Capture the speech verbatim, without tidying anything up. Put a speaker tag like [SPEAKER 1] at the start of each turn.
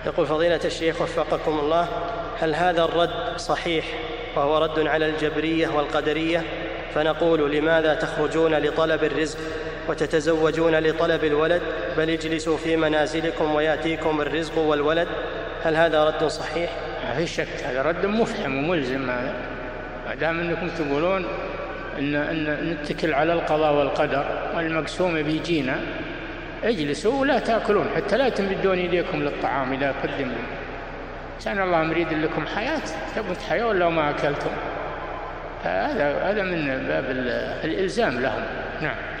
[SPEAKER 1] يقول فضيلة الشيخ وفقكم الله، هل هذا الرد صحيح وهو رد على الجبرية والقدرية؟ فنقول لماذا تخرجون لطلب الرزق وتتزوجون لطلب الولد، بل اجلسوا في منازلكم ويأتيكم الرزق والولد؟ هل هذا رد صحيح؟
[SPEAKER 2] ما في شك، هذا رد مفحم وملزم. ما دام انكم تقولون ان ان نتكل على القضاء والقدر والمقسوم بيجينا، اجلسوا ولا تاكلون حتى لا تمدون يديكم للطعام اذا قدم. كان الله مريد لكم حياه، تبغوا حياه ولا ما اكلتم؟ هذا هذا من باب الالزام لهم. نعم.